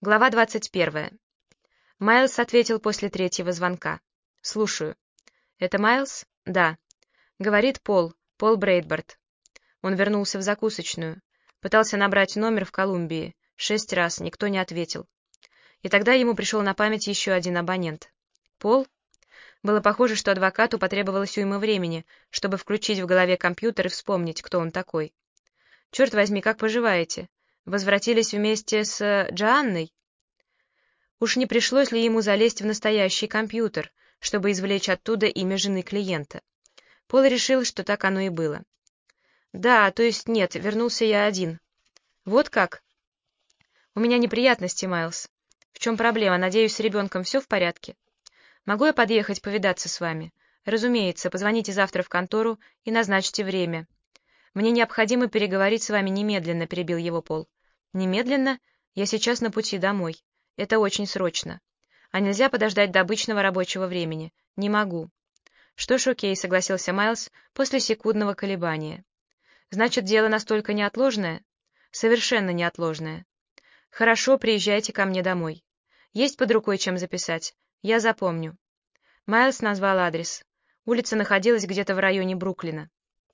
Глава 21. Майлз ответил после третьего звонка. «Слушаю». «Это Майлз?» «Да». Говорит Пол Брейдбард. Он вернулся в закусочную. Пытался набрать номер в Колумбии. 6 раз, никто не ответил. И тогда ему пришел на память еще один абонент. «Пол?» Было похоже, что адвокату потребовалось уйма времени, чтобы включить в голове компьютер и вспомнить, кто он такой. «Черт возьми, как поживаете? Возвратились вместе с Джоанной?» Уж не пришлось ли ему залезть в настоящий компьютер, чтобы извлечь оттуда имя жены клиента? Пол решил, что так оно и было. «Да, то есть нет, вернулся я один». «Вот как?» «У меня неприятности, Майлз». «В чем проблема? Надеюсь, с ребенком все в порядке?» «Могу я подъехать повидаться с вами?» «Разумеется, позвоните завтра в контору и назначьте время». «Мне необходимо переговорить с вами немедленно», — перебил его Пол. «Немедленно? Я сейчас на пути домой. Это очень срочно. А нельзя подождать до обычного рабочего времени?» «Не могу». «Что ж, окей», — согласился Майлз после секундного колебания. «Значит, дело настолько неотложное?» «Совершенно неотложное». «Хорошо, приезжайте ко мне домой. Есть под рукой чем записать? Я запомню». Майлз назвал адрес. Улица находилась где-то в районе Бруклина.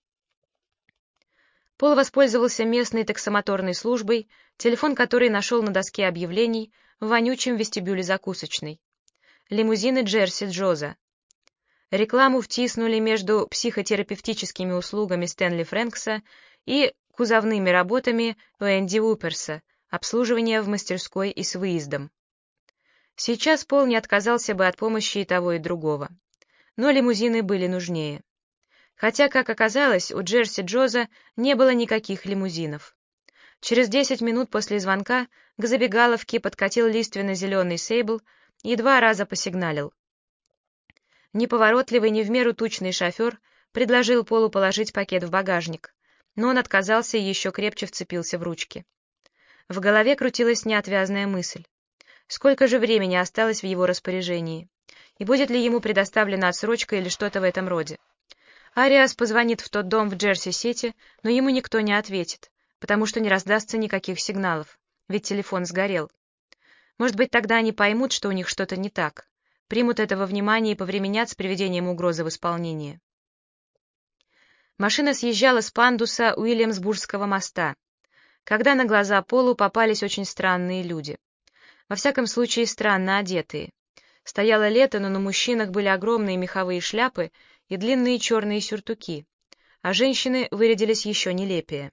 Пол воспользовался местной таксомоторной службой, телефон которой нашел на доске объявлений в вонючем вестибюле закусочной. Лимузины Джерси Джоза. Рекламу втиснули между психотерапевтическими услугами Стэнли Фрэнкса и кузовными работами Энди Уперса, обслуживание в мастерской и с выездом. Сейчас Пол не отказался бы от помощи и того, и другого. Но лимузины были нужнее. Хотя, как оказалось, у Джерси Джоза не было никаких лимузинов. Через 10 минут после звонка к забегаловке подкатил лиственно-зеленый Сейбл и 2 раза посигналил. Неповоротливый, не в меру тучный шофер предложил Полу положить пакет в багажник, но он отказался и еще крепче вцепился в ручки. В голове крутилась неотвязная мысль. Сколько же времени осталось в его распоряжении? И будет ли ему предоставлена отсрочка или что-то в этом роде? Ариас позвонит в тот дом в Джерси-Сити, но ему никто не ответит, потому что не раздастся никаких сигналов, ведь телефон сгорел. Может быть, тогда они поймут, что у них что-то не так, примут это во внимание и повременят с приведением угрозы в исполнение. Машина съезжала с пандуса Уильямсбургского моста, когда на глаза Полу попались очень странные люди. Во всяком случае, странно одетые. Стояло лето, но на мужчинах были огромные меховые шляпы и длинные черные сюртуки, а женщины вырядились еще нелепее.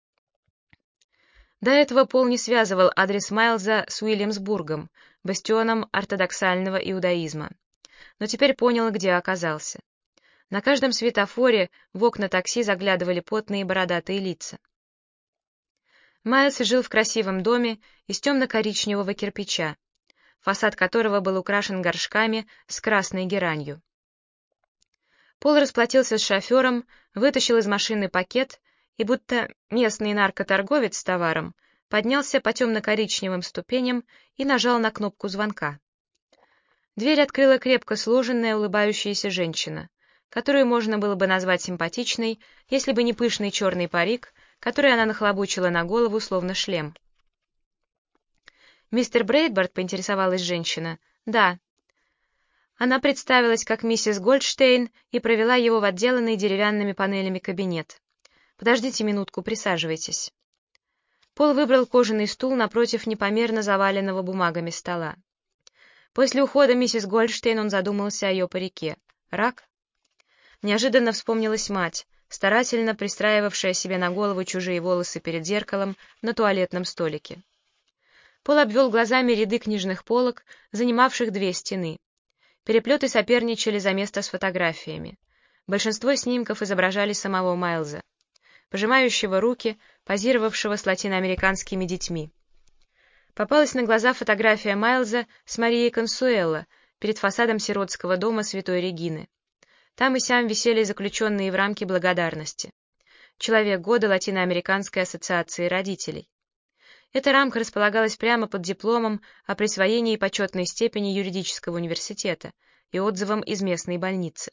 До этого Пол не связывал адрес Майлза с Уильямсбургом, бастионом ортодоксального иудаизма, но теперь понял, где оказался. На каждом светофоре в окна такси заглядывали потные бородатые лица. Майлз жил в красивом доме из темно-коричневого кирпича, фасад которого был украшен горшками с красной геранью. Пол расплатился с шофером, вытащил из машины пакет и, будто местный наркоторговец с товаром, поднялся по темно-коричневым ступеням и нажал на кнопку звонка. Дверь открыла крепко сложенная, улыбающаяся женщина, которую можно было бы назвать симпатичной, если бы не пышный черный парик, который она нахлобучила на голову, словно шлем. «Мистер Брейдбард?» — поинтересовалась женщина. «Да». Она представилась как миссис Гольдштейн и провела его в отделанный деревянными панелями кабинет. «Подождите минутку, присаживайтесь». Пол выбрал кожаный стул напротив непомерно заваленного бумагами стола. После ухода миссис Гольдштейн он задумался о ее парике. Рак? Неожиданно вспомнилась мать, старательно пристраивавшая себе на голову чужие волосы перед зеркалом на туалетном столике. Пол обвел глазами ряды книжных полок, занимавших 2 стены. Переплеты соперничали за место с фотографиями. Большинство снимков изображали самого Майлза, пожимающего руки, позировавшего с латиноамериканскими детьми. Попалась на глаза фотография Майлза с Марией Консуэло перед фасадом сиротского дома Святой Регины. Там и сям висели заключенные в рамки благодарности. Человек года Латиноамериканской ассоциации родителей. Эта рамка располагалась прямо под дипломом о присвоении почетной степени юридического университета и отзывом из местной больницы.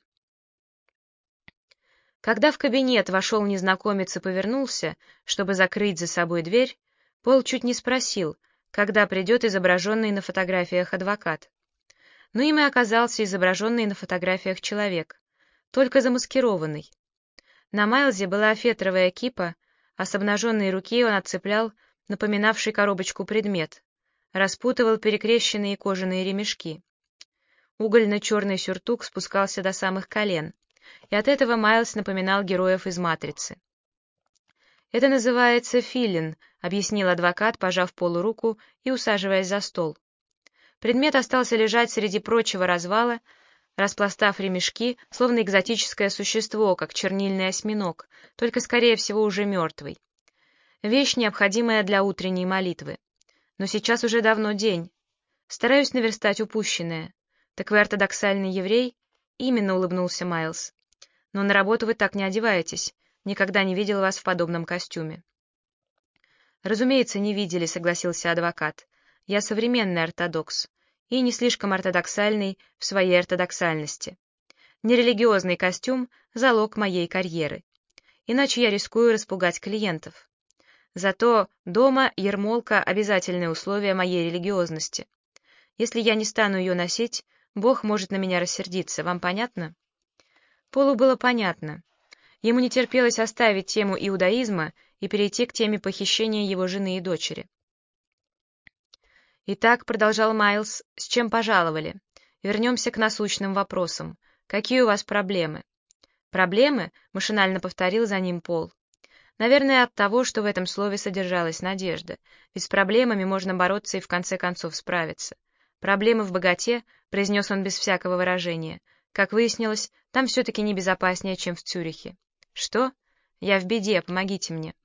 Когда в кабинет вошел незнакомец и повернулся, чтобы закрыть за собой дверь, Пол чуть не спросил, когда придет изображенный на фотографиях адвокат. Но им и оказался изображенный на фотографиях человек, только замаскированный. На Майлзе была фетровая кипа, а с обнаженной руки он отцеплял напоминавший коробочку предмет, распутывал перекрещенные кожаные ремешки. Угольно-черный сюртук спускался до самых колен, и от этого Майлз напоминал героев из «Матрицы». «Это называется филин», — объяснил адвокат, пожав Полу руку и усаживаясь за стол. Предмет остался лежать среди прочего развала, распластав ремешки, словно экзотическое существо, как чернильный осьминог, только, скорее всего, уже мертвый. Вещь, необходимая для утренней молитвы. Но сейчас уже давно день. Стараюсь наверстать упущенное. Так вы ортодоксальный еврей? Именно, улыбнулся Майлз. Но на работу вы так не одеваетесь. Никогда не видел вас в подобном костюме. Разумеется, не видели, согласился адвокат. Я современный ортодокс. И не слишком ортодоксальный в своей ортодоксальности. Нерелигиозный костюм — залог моей карьеры. Иначе я рискую распугать клиентов. Зато дома ермолка — обязательное условие моей религиозности. Если я не стану ее носить, Бог может на меня рассердиться. Вам понятно? Полу было понятно. Ему не терпелось оставить тему иудаизма и перейти к теме похищения его жены и дочери. «Итак», — продолжал Майлз, — «с чем пожаловали? Вернемся к насущным вопросам. Какие у вас проблемы?» «Проблемы?» — машинально повторил за ним Пол. Наверное, от того, что в этом слове содержалась надежда, ведь с проблемами можно бороться и в конце концов справиться. «Проблемы в богате», — произнес он без всякого выражения. Как выяснилось, там все-таки не безопаснее, чем в Цюрихе. «Что? Я в беде, помогите мне».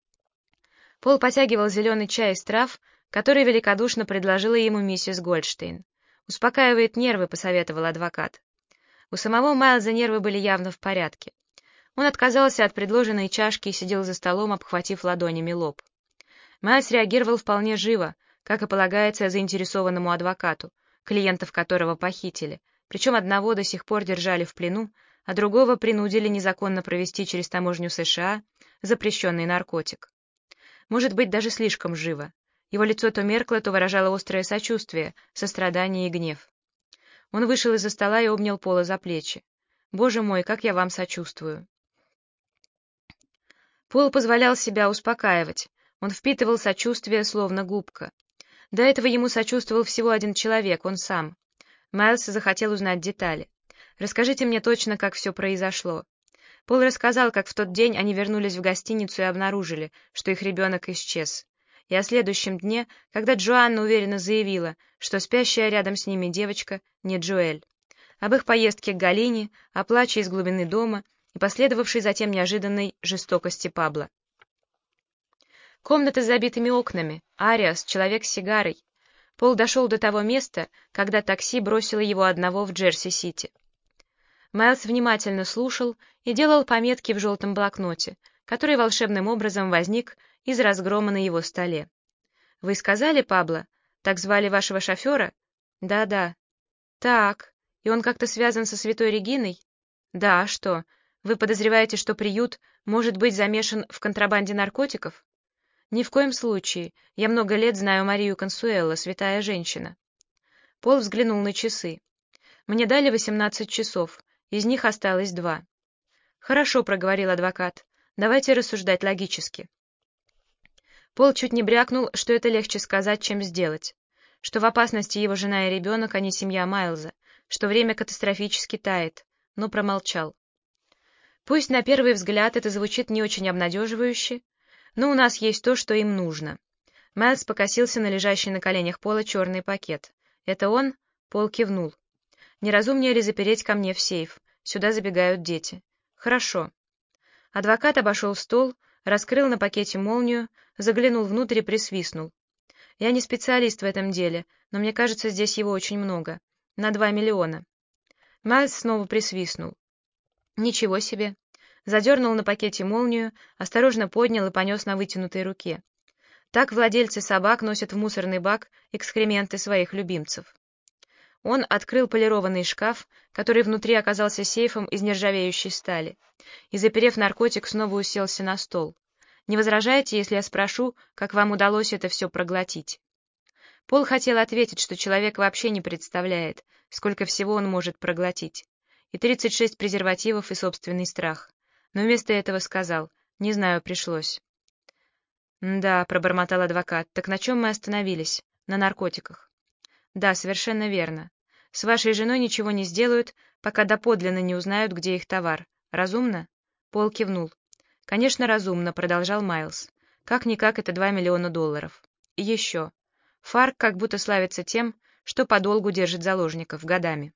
Пол потягивал зеленый чай из трав, который великодушно предложила ему миссис Гольдштейн. «Успокаивает нервы», — посоветовал адвокат. У самого Майлза нервы были явно в порядке. Он отказался от предложенной чашки и сидел за столом, обхватив ладонями лоб. Майлз реагировал вполне живо, как и полагается заинтересованному адвокату, клиентов которого похитили, причем одного до сих пор держали в плену, а другого принудили незаконно провести через таможню США запрещенный наркотик. Может быть, даже слишком живо. Его лицо то меркло, то выражало острое сочувствие, сострадание и гнев. Он вышел из-за стола и обнял Пола за плечи. «Боже мой, как я вам сочувствую!» Пол позволял себя успокаивать. Он впитывал сочувствие, словно губка. До этого ему сочувствовал всего один человек, он сам. Майлз захотел узнать детали. «Расскажите мне точно, как все произошло». Пол рассказал, как в тот день они вернулись в гостиницу и обнаружили, что их ребенок исчез. И о следующем дне, когда Джоанна уверенно заявила, что спящая рядом с ними девочка не Джоэль. Об их поездке к Галине, о плаче из глубины дома и последовавшей затем неожиданной жестокости Пабло. Комната с забитыми окнами, Ариас, человек с сигарой. Пол дошел до того места, когда такси бросило его одного в Джерси-Сити. Майлз внимательно слушал и делал пометки в желтом блокноте, который волшебным образом возник из разгрома на его столе. «Вы сказали, Пабло? Так звали вашего шофера?» «Да-да». «Так, и он как-то связан со Святой Региной?» «Да, а что? Вы подозреваете, что приют может быть замешан в контрабанде наркотиков?» «Ни в коем случае. Я много лет знаю Марию Консуэло, святая женщина». Пол взглянул на часы. «Мне дали 18 часов, из них осталось 2». «Хорошо», — проговорил адвокат. «Давайте рассуждать логически». Пол чуть не брякнул, что это легче сказать, чем сделать, что в опасности его жена и ребенок, а не семья Майлза, что время катастрофически тает, но промолчал. Пусть на первый взгляд это звучит не очень обнадеживающе, но у нас есть то, что им нужно. Майлз покосился на лежащий на коленях Пола черный пакет. «Это он?» — Пол кивнул. «Неразумнее ли запереть ко мне в сейф? Сюда забегают дети». «Хорошо». Адвокат обошел стол, раскрыл на пакете молнию, заглянул внутрь и присвистнул. «Я не специалист в этом деле, но мне кажется, здесь его очень много. На 2 миллиона». Майлз снова присвистнул. «Ничего себе!» Задернул на пакете молнию, осторожно поднял и понес на вытянутой руке. Так владельцы собак носят в мусорный бак экскременты своих любимцев. Он открыл полированный шкаф, который внутри оказался сейфом из нержавеющей стали, и, заперев наркотик, снова уселся на стол. «Не возражаете, если я спрошу, как вам удалось это все проглотить?» Пол хотел ответить, что человек вообще не представляет, сколько всего он может проглотить. И 36 презервативов, и собственный страх. Но вместо этого сказал: «Не знаю, пришлось». «Да», — пробормотал адвокат, — «так на чем мы остановились? На наркотиках». «Да, совершенно верно. С вашей женой ничего не сделают, пока доподлинно не узнают, где их товар. Разумно?» Пол кивнул. «Конечно, разумно», — продолжал Майлз. «Как-никак это $2 миллиона. И еще. ФАРК как будто славится тем, что подолгу держит заложников годами».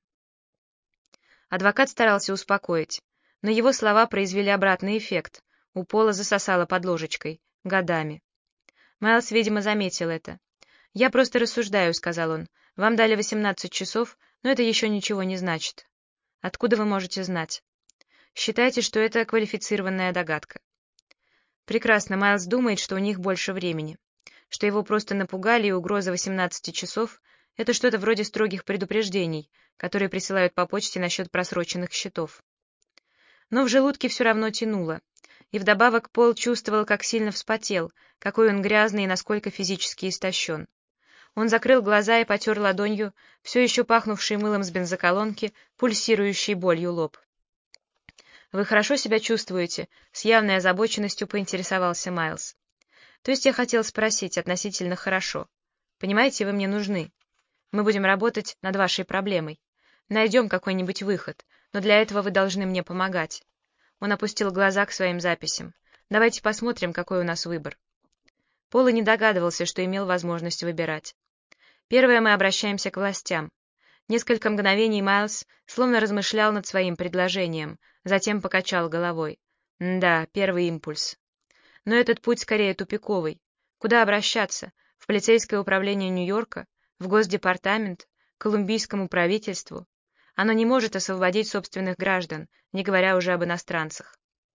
Адвокат старался успокоить, но его слова произвели обратный эффект. У Пола засосало под ложечкой. Годами. Майлз, видимо, заметил это. «Я просто рассуждаю», — сказал он. «Вам дали 18 часов, но это еще ничего не значит». «Откуда вы можете знать?» «Считайте, что это квалифицированная догадка». Прекрасно, Майлз думает, что у них больше времени, что его просто напугали, и угроза 18 часов — это что-то вроде строгих предупреждений, которые присылают по почте насчет просроченных счетов. Но в желудке все равно тянуло, и вдобавок Пол чувствовал, как сильно вспотел, какой он грязный и насколько физически истощен. Он закрыл глаза и потер ладонью все еще пахнувший мылом с бензоколонки, пульсирующий болью лоб. «Вы хорошо себя чувствуете?» — с явной озабоченностью поинтересовался Майлз. «То есть я хотел спросить относительно хорошо. Понимаете, вы мне нужны. Мы будем работать над вашей проблемой. Найдем какой-нибудь выход, но для этого вы должны мне помогать». Он опустил глаза к своим записям. «Давайте посмотрим, какой у нас выбор». Пол и не догадывался, что имел возможность выбирать. Первое, мы обращаемся к властям. Несколько мгновений Майлз словно размышлял над своим предложением, затем покачал головой. Да, первый импульс. Но этот путь скорее тупиковый. Куда обращаться? В полицейское управление Нью-Йорка? В Госдепартамент? К колумбийскому правительству? Оно не может освободить собственных граждан, не говоря уже об иностранцах.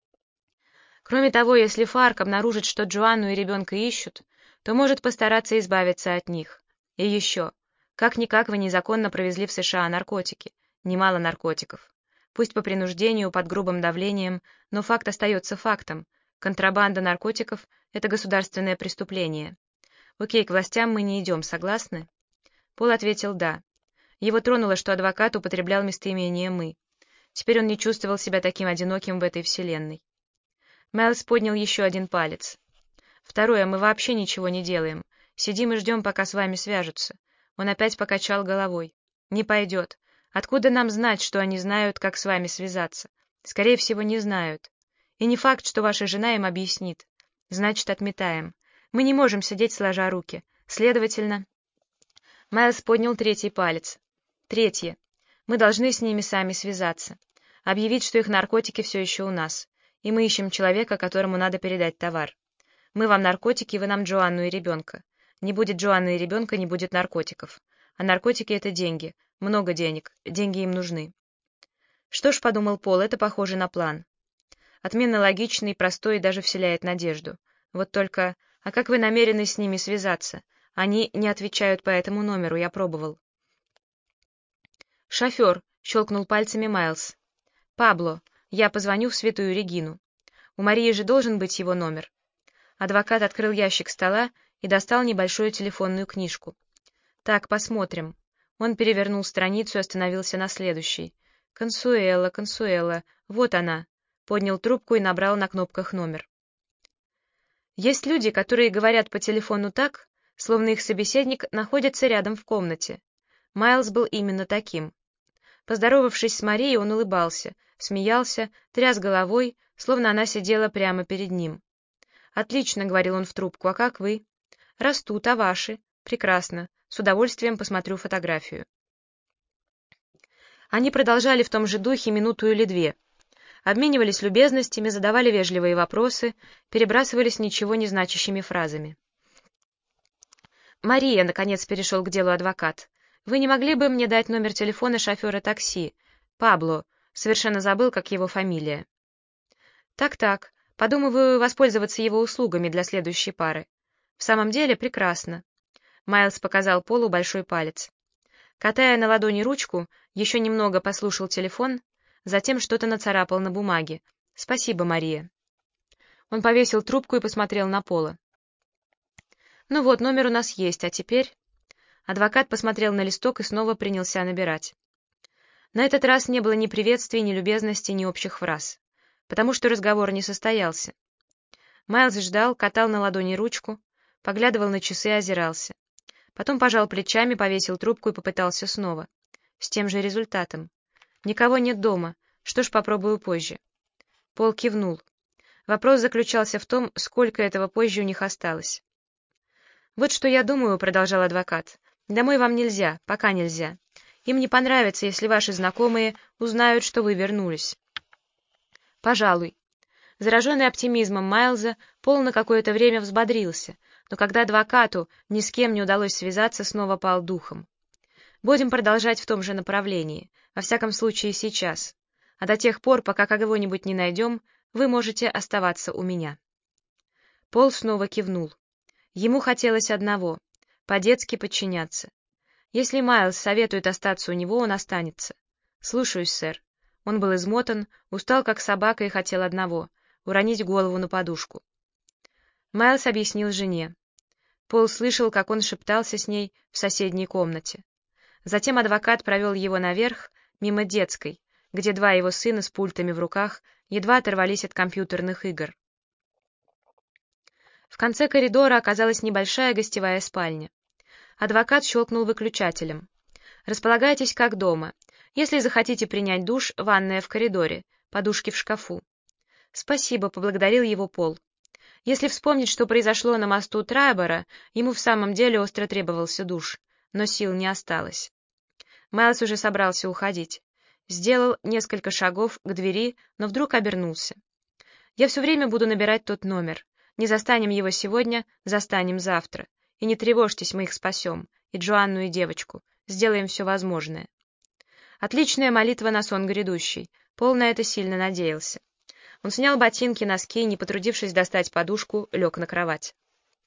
Кроме того, если ФАРК обнаружит, что Джоанну и ребенка ищут, то может постараться избавиться от них. И еще. Как-никак вы незаконно провезли в США наркотики. Немало наркотиков. Пусть по принуждению, под грубым давлением, но факт остается фактом. Контрабанда наркотиков — это государственное преступление. Окей, к властям мы не идем, согласны? Пол ответил «да». Его тронуло, что адвокат употреблял местоимение «мы». Теперь он не чувствовал себя таким одиноким в этой вселенной. Майлз поднял еще один палец. «Второе, мы вообще ничего не делаем. Сидим и ждем, пока с вами свяжутся». Он опять покачал головой. «Не пойдет. Откуда нам знать, что они знают, как с вами связаться? Скорее всего, не знают. И не факт, что ваша жена им объяснит. Значит, отметаем. Мы не можем сидеть сложа руки. Следовательно...» Майлз поднял третий палец. «Третье. Мы должны с ними сами связаться. Объявить, что их наркотики все еще у нас. И мы ищем человека, которому надо передать товар. Мы вам наркотики, вы нам Джоанну и ребенка. Не будет Джоанны и ребенка, не будет наркотиков. А наркотики — это деньги. Много денег. Деньги им нужны». «Что ж», — подумал Пол, — «это похоже на план. Отменно логичный, простой и даже вселяет надежду. Вот только, а как вы намерены с ними связаться? Они не отвечают по этому номеру, я пробовал». «Шофер», — щелкнул пальцами Майлз. «Пабло, я позвоню в Святую Регину. У Марии же должен быть его номер». Адвокат открыл ящик стола и достал небольшую телефонную книжку. «Так, посмотрим». Он перевернул страницу и остановился на следующей. «Консуэла, Консуэла, вот она». Поднял трубку и набрал на кнопках номер. Есть люди, которые говорят по телефону так, словно их собеседник находится рядом в комнате. Майлз был именно таким. Поздоровавшись с Марией, он улыбался, смеялся, тряс головой, словно она сидела прямо перед ним. «Отлично», — говорил он в трубку, — «а как вы?» «Растут, а ваши?» «Прекрасно. С удовольствием посмотрю фотографию». Они продолжали в том же духе минуту или две. Обменивались любезностями, задавали вежливые вопросы, перебрасывались ничего не значащими фразами. «Мария», — наконец перешел к делу адвокат, — «вы не могли бы мне дать номер телефона шофера такси? Пабло. Совершенно забыл, как его фамилия». «Так-так. Подумываю воспользоваться его услугами для следующей пары». «В самом деле прекрасно». Майлз показал Полу большой палец. Катая на ладони ручку, еще немного послушал телефон, затем что-то нацарапал на бумаге. «Спасибо, Мария». Он повесил трубку и посмотрел на Пола. «Ну вот, номер у нас есть, а теперь...» Адвокат посмотрел на листок и снова принялся набирать. На этот раз не было ни приветствий, ни любезности, ни общих фраз, потому что разговор не состоялся. Майлз ждал, катал на ладони ручку, поглядывал на часы и озирался. Потом пожал плечами, повесил трубку и попытался снова. С тем же результатом. «Никого нет дома. Что ж, попробую позже». Пол кивнул. Вопрос заключался в том, сколько этого позже у них осталось. «Вот что я думаю», — продолжал адвокат. «Домой вам нельзя, пока нельзя. Им не понравится, если ваши знакомые узнают, что вы вернулись». «Пожалуй». Зараженный оптимизмом Майлза, Пол на какое-то время взбодрился, но когда адвокату ни с кем не удалось связаться, снова пал духом. «Будем продолжать в том же направлении, во всяком случае сейчас. А до тех пор, пока кого-нибудь не найдем, вы можете оставаться у меня». Пол снова кивнул. Ему хотелось одного — по-детски подчиняться. Если Майлз советует остаться у него, он останется. «Слушаюсь, сэр». Он был измотан, устал как собака и хотел одного — уронить голову на подушку. Майлз объяснил жене. Пол слышал, как он шептался с ней в соседней комнате. Затем адвокат провел его наверх, мимо детской, где два его сына с пультами в руках едва оторвались от компьютерных игр. В конце коридора оказалась небольшая гостевая спальня. Адвокат щелкнул выключателем. «Располагайтесь как дома. Если захотите принять душ, ванная в коридоре, подушки в шкафу». «Спасибо», — поблагодарил его Пол. Если вспомнить, что произошло на мосту Трайбора, ему в самом деле остро требовался душ, но сил не осталось. Майлз уже собрался уходить. Сделал несколько шагов к двери, но вдруг обернулся. «Я все время буду набирать тот номер. Не застанем его сегодня, застанем завтра. И не тревожьтесь, мы их спасем. И Джоанну, и девочку. Сделаем все возможное». Отличная молитва на сон грядущий. Пол на это сильно надеялся. Он снял ботинки, носки и, не потрудившись достать подушку, лег на кровать.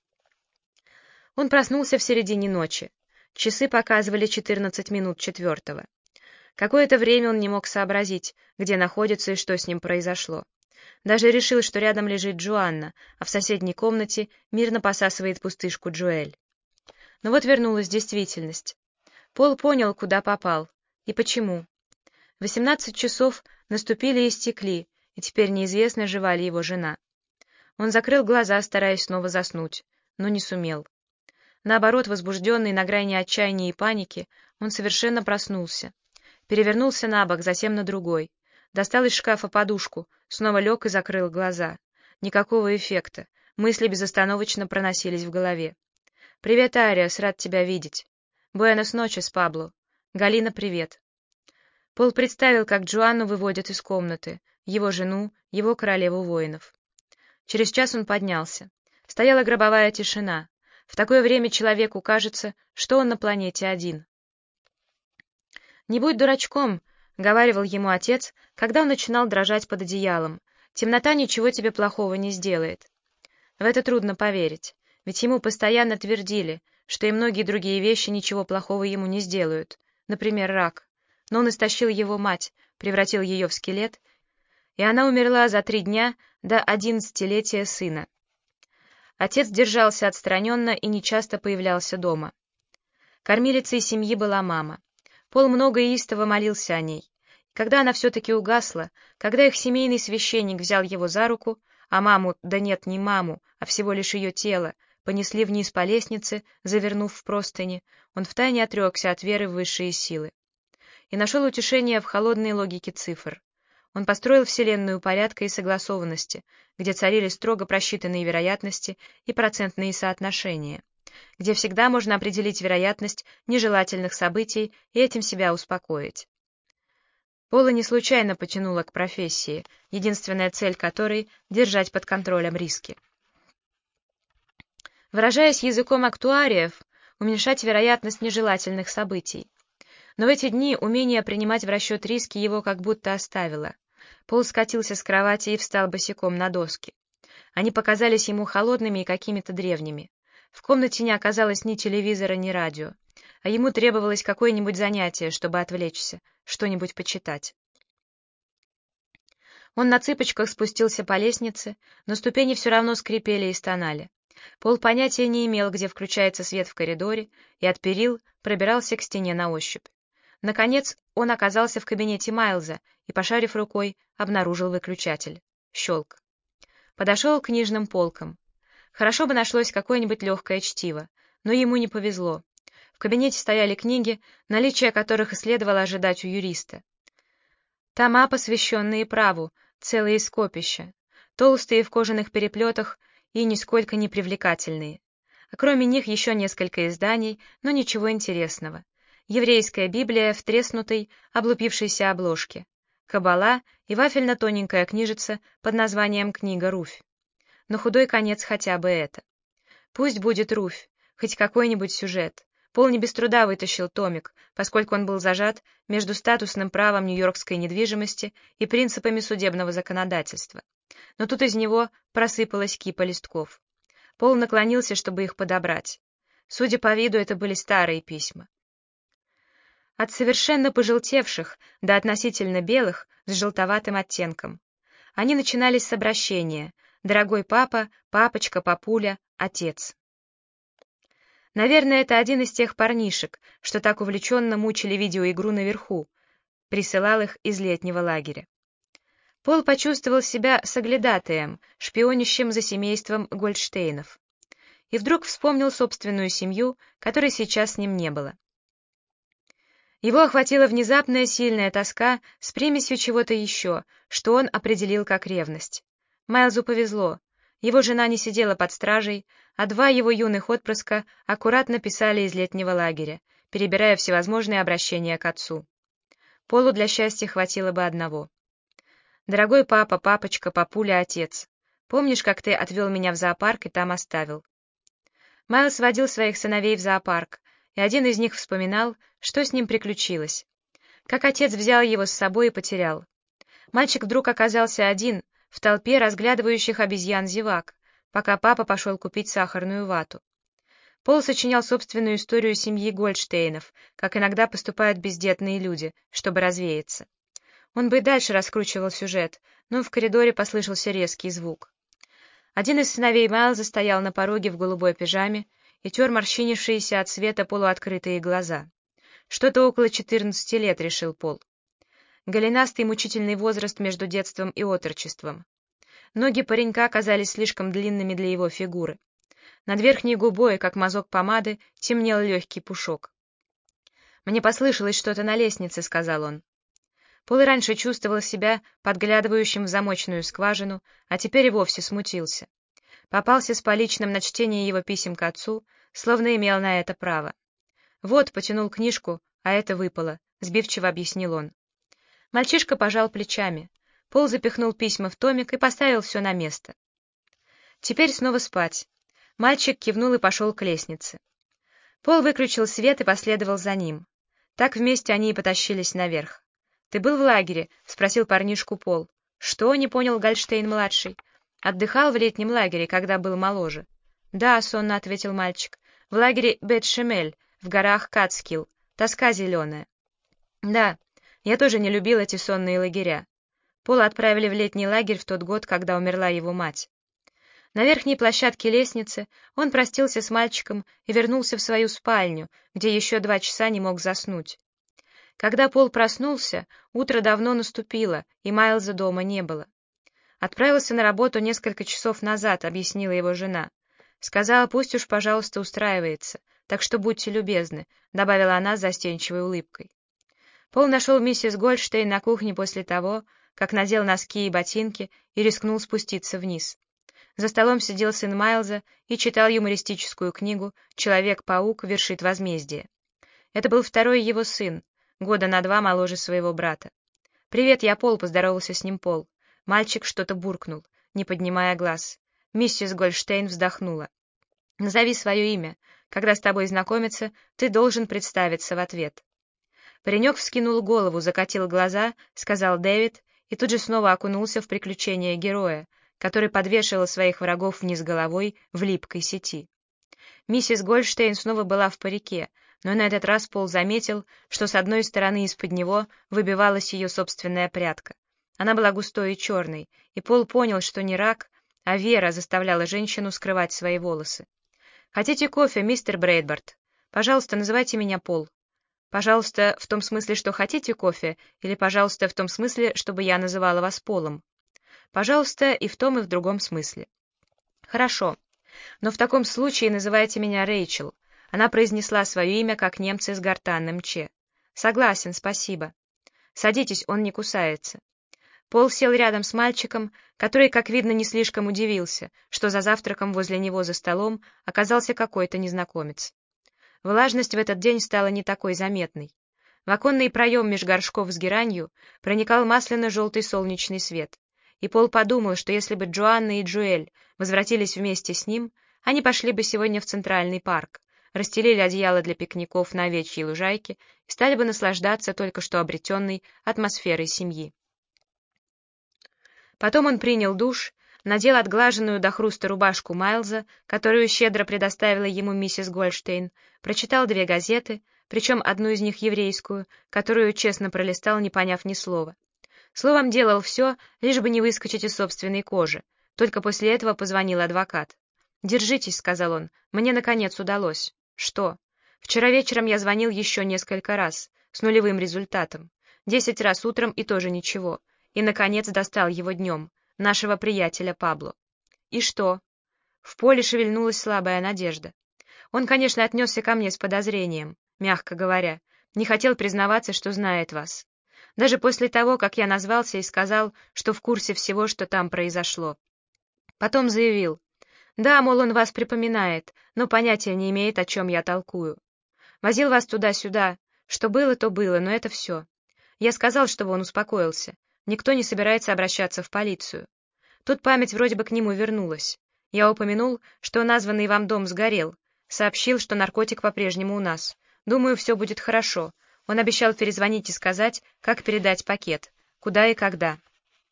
Он проснулся в середине ночи. Часы показывали 14 минут четвертого. Какое-то время он не мог сообразить, где находится и что с ним произошло. Даже решил, что рядом лежит Джоанна, а в соседней комнате мирно посасывает пустышку Джоэль. Но вот вернулась действительность. Пол понял, куда попал и почему. 18 часов наступили и истекли, и теперь неизвестно, жива ли его жена. Он закрыл глаза, стараясь снова заснуть, но не сумел. Наоборот, возбужденный на грани отчаяния и паники, он совершенно проснулся. Перевернулся на бок, затем на другой. Достал из шкафа подушку, снова лег и закрыл глаза. Никакого эффекта. Мысли безостановочно проносились в голове. «Привет, Ариас, рад тебя видеть». «Буэнос ночес, Пабло». «Галина, привет». Пол представил, как Джоанну выводят из комнаты, его жену, его королеву воинов. Через час он поднялся. Стояла гробовая тишина. В такое время человеку кажется, что он на планете один. «Не будь дурачком», — говаривал ему отец, когда он начинал дрожать под одеялом. «Темнота ничего тебе плохого не сделает». В это трудно поверить, ведь ему постоянно твердили, что и многие другие вещи ничего плохого ему не сделают, например, рак. Но он истощил его мать, превратил ее в скелет, и она умерла за 3 дня до 11-летия сына. Отец держался отстраненно и нечасто появлялся дома. Кормилицей семьи была мама. Пол много и истово молился о ней. Когда она все-таки угасла, когда их семейный священник взял его за руку, а маму, да нет, не маму, а всего лишь ее тело, понесли вниз по лестнице, завернув в простыни, он втайне отрекся от веры в высшие силы. И нашел утешение в холодной логике цифр. Он построил вселенную порядка и согласованности, где царили строго просчитанные вероятности и процентные соотношения, где всегда можно определить вероятность нежелательных событий и этим себя успокоить. Пола не случайно потянула к профессии, единственная цель которой — держать под контролем риски. Выражаясь языком актуариев, уменьшать вероятность нежелательных событий. Но в эти дни умение принимать в расчет риски его как будто оставило. Пол скатился с кровати и встал босиком на доски. Они показались ему холодными и какими-то древними. В комнате не оказалось ни телевизора, ни радио, а ему требовалось какое-нибудь занятие, чтобы отвлечься, что-нибудь почитать. Он на цыпочках спустился по лестнице, но ступени все равно скрипели и стонали. Пол понятия не имел, где включается свет в коридоре, и от перил пробирался к стене на ощупь. Наконец он оказался в кабинете Майлза и, пошарив рукой, обнаружил выключатель. Щелк. Подошел к книжным полкам. Хорошо бы нашлось какое-нибудь легкое чтиво, но ему не повезло. В кабинете стояли книги, наличие которых и следовало ожидать у юриста. Тома, посвященные праву, целые скопища, толстые в кожаных переплетах и нисколько не привлекательные. А кроме них еще несколько изданий, но ничего интересного. Еврейская Библия в треснутой, облупившейся обложке. Каббала и вафельно-тоненькая книжица под названием «Книга Руфь». На худой конец хотя бы это. Пусть будет Руфь, хоть какой-нибудь сюжет. Пол не без труда вытащил томик, поскольку он был зажат между статусным правом нью-йоркской недвижимости и принципами судебного законодательства. Но тут из него просыпалась кипа листков. Пол наклонился, чтобы их подобрать. Судя по виду, это были старые письма. От совершенно пожелтевших до относительно белых с желтоватым оттенком. Они начинались с обращения «Дорогой папа», «Папочка», «Папуля», «Отец». Наверное, это один из тех парнишек, что так увлеченно мучили видеоигру наверху, присылал их из летнего лагеря. Пол почувствовал себя соглядатаем, шпионящим за семейством Гольдштейнов. И вдруг вспомнил собственную семью, которой сейчас с ним не было. Его охватила внезапная сильная тоска с примесью чего-то еще, что он определил как ревность. Майлзу повезло. Его жена не сидела под стражей, а два его юных отпрыска аккуратно писали из летнего лагеря, перебирая всевозможные обращения к отцу. Полу для счастья хватило бы одного. «Дорогой папа, папочка, папуля, отец, помнишь, как ты отвел меня в зоопарк и там оставил?» Майлз водил своих сыновей в зоопарк, и один из них вспоминал, что с ним приключилось. Как отец взял его с собой и потерял. Мальчик вдруг оказался один, в толпе разглядывающих обезьян-зевак, пока папа пошел купить сахарную вату. Пол сочинял собственную историю семьи Гольдштейнов, как иногда поступают бездетные люди, чтобы развеяться. Он бы и дальше раскручивал сюжет, но в коридоре послышался резкий звук. Один из сыновей Майлза стоял на пороге в голубой пижаме и тер морщинившиеся от света полуоткрытые глаза. Что-то около 14 лет, решил Пол. Голенастый мучительный возраст между детством и отрочеством. Ноги паренька казались слишком длинными для его фигуры. Над верхней губой, как мазок помады, темнел легкий пушок. «Мне послышалось что-то на лестнице», — сказал он. Пол и раньше чувствовал себя подглядывающим в замочную скважину, а теперь и вовсе смутился. Попался с поличным на чтение его писем к отцу, словно имел на это право. «Вот», — потянул книжку, а это выпало, — сбивчиво объяснил он. Мальчишка пожал плечами. Пол запихнул письма в томик и поставил все на место. Теперь снова спать. Мальчик кивнул и пошел к лестнице. Пол выключил свет и последовал за ним. Так вместе они и потащились наверх. «Ты был в лагере?» — спросил парнишку Пол. «Что?» — не понял Гольдштейн-младший. «Отдыхал в летнем лагере, когда был моложе». «Да», — сонно ответил мальчик. «В лагере Бет-Шемель, в горах Кацкилл. Тоска зеленая». «Да, я тоже не любил эти сонные лагеря». Пола отправили в летний лагерь в тот год, когда умерла его мать. На верхней площадке лестницы он простился с мальчиком и вернулся в свою спальню, где еще 2 часа не мог заснуть. Когда Пол проснулся, утро давно наступило, и Майлза дома не было. «Отправился на работу несколько часов назад», — объяснила его жена. «Сказала, пусть уж, пожалуйста, устраивается, так что будьте любезны», — добавила она с застенчивой улыбкой. Пол нашел миссис Гольдштейн на кухне после того, как надел носки и ботинки и рискнул спуститься вниз. За столом сидел сын Майлза и читал юмористическую книгу «Человек-паук вершит возмездие». Это был второй его сын, года на 2 моложе своего брата. «Привет, я Пол», — поздоровался с ним Пол. Мальчик что-то буркнул, не поднимая глаз. Миссис Гольдштейн вздохнула. «Назови свое имя. Когда с тобой знакомиться, ты должен представиться в ответ». Паренек вскинул голову, закатил глаза, сказал «Дэвид», и тут же снова окунулся в приключения героя, который подвешивал своих врагов вниз головой в липкой сети. Миссис Гольдштейн снова была в парике, но на этот раз Пол заметил, что с одной стороны из-под него выбивалась ее собственная прядка. Она была густой и черной, и Пол понял, что не рак, а Вера заставляла женщину скрывать свои волосы. «Хотите кофе, мистер Брейдбард? Пожалуйста, называйте меня Пол. Пожалуйста, в том смысле, что хотите кофе, или пожалуйста, в том смысле, чтобы я называла вас Полом? Пожалуйста, и в другом смысле». «Хорошо. Но в таком случае называйте меня Рэйчел». Она произнесла свое имя, как немцы с гортанным «ч». «Согласен, спасибо». «Садитесь, он не кусается». Пол сел рядом с мальчиком, который, как видно, не слишком удивился, что за завтраком возле него за столом оказался какой-то незнакомец. Влажность в этот день стала не такой заметной. В оконный проем меж горшков с геранью проникал масляно-желтый солнечный свет, и Пол подумал, что если бы Джоанна и Джоэль возвратились вместе с ним, они пошли бы сегодня в Центральный парк, расстелили одеяло для пикников на овечьей лужайке и стали бы наслаждаться только что обретенной атмосферой семьи. Потом он принял душ, надел отглаженную до хруста рубашку Майлза, которую щедро предоставила ему миссис Гольштейн, прочитал 2 газеты, причем одну из них еврейскую, которую честно пролистал, не поняв ни слова. Словом, делал все, лишь бы не выскочить из собственной кожи. Только после этого позвонил адвокат. «Держитесь», — сказал он, — «мне, наконец, удалось». «Что?» «Вчера вечером я звонил еще несколько раз, с нулевым результатом. 10 раз утром и тоже ничего. И, наконец, достал его днем, нашего приятеля Пабло». «И что?» В Поле шевельнулась слабая надежда. Он, конечно, отнесся ко мне с подозрением, мягко говоря, не хотел признаваться, что знает вас. Даже после того, как я назвался и сказал, что в курсе всего, что там произошло. Потом заявил: «Да, мол, он вас припоминает, но понятия не имеет, о чем я толкую. Возил вас туда-сюда, что было, то было, но это все». Я сказал, чтобы он успокоился. Никто не собирается обращаться в полицию. Тут память вроде бы к нему вернулась. Я упомянул, что названный вам дом сгорел, сообщил, что наркотик по-прежнему у нас. Думаю, все будет хорошо. Он обещал перезвонить и сказать, как передать пакет, куда и когда.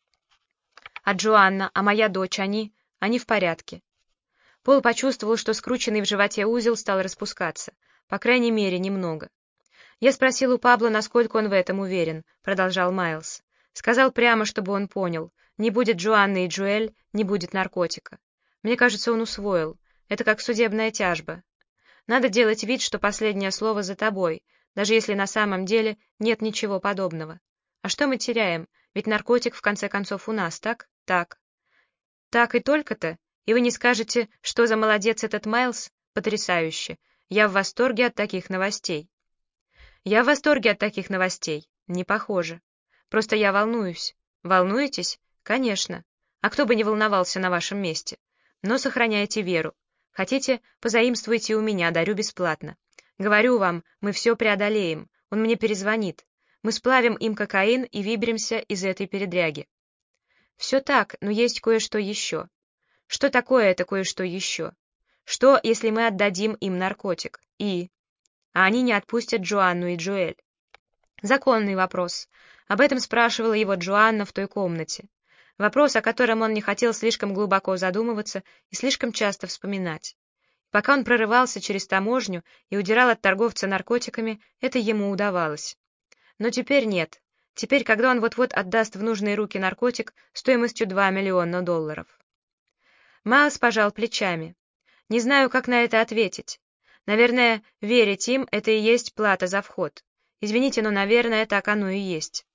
А Джоанна, а моя дочь, они в порядке. Пол почувствовал, что скрученный в животе узел стал распускаться, по крайней мере, немного. «Я спросил у Пабло, насколько он в этом уверен», — продолжал Майлз. «Сказал прямо, чтобы он понял. Не будет Джоанны и Джоэль, не будет наркотика. Мне кажется, он усвоил. Это как судебная тяжба. Надо делать вид, что последнее слово за тобой, даже если на самом деле нет ничего подобного. А что мы теряем? Ведь наркотик, в конце концов, у нас, так? Так. Так и только-то? И вы не скажете, что за молодец этот Майлз? Потрясающе. Я в восторге от таких новостей». «Я в восторге от таких новостей. Не похоже. Просто я волнуюсь». «Волнуетесь? Конечно. А кто бы не волновался на вашем месте. Но сохраняйте веру. Хотите, позаимствуйте у меня, дарю бесплатно. Говорю вам, мы все преодолеем. Он мне перезвонит. Мы сплавим им кокаин и выберемся из этой передряги». «Все так, но есть кое-что еще». «Что такое это кое-что еще?» «Что, если мы отдадим им наркотик? А они не отпустят Джоанну и Джоэль?» Законный вопрос. Об этом спрашивала его Джоанна в той комнате. Вопрос, о котором он не хотел слишком глубоко задумываться и слишком часто вспоминать. Пока он прорывался через таможню и удирал от торговца наркотиками, это ему удавалось. Но теперь нет. Теперь, когда он вот-вот отдаст в нужные руки наркотик стоимостью $2 миллиона. Майлз пожал плечами. «Не знаю, как на это ответить. Наверное, верить им — это и есть плата за вход. Извините, но, наверное, так оно и есть».